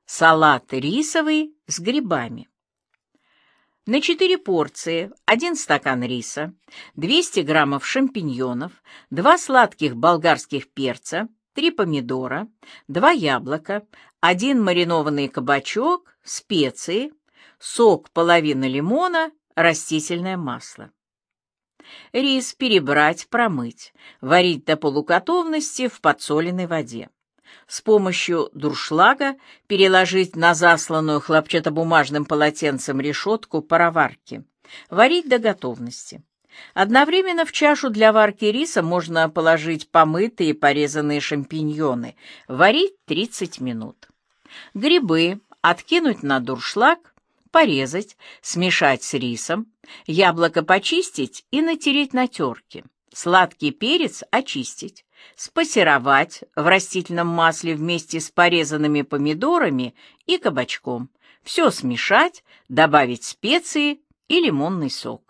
Салат рисовый с грибами. На 4 порции 1 стакан риса, 200 граммов шампиньонов, 2 сладких болгарских перца, 3 помидора, 2 яблока, 1 маринованный кабачок, специи, сок половины лимона, растительное масло. Рис перебрать, промыть, варить до полуготовности в подсоленной воде. С помощью дуршлага переложить на засланную хлопчатобумажным полотенцем решетку пароварки. Варить до готовности. Одновременно в чашу для варки риса можно положить помытые и порезанные шампиньоны. Варить 30 минут. Грибы откинуть на дуршлаг, порезать, смешать с рисом. Яблоко почистить и натереть на терке. Сладкий перец очистить, спассеровать в растительном масле вместе с порезанными помидорами и кабачком. Все смешать, добавить специи и лимонный сок.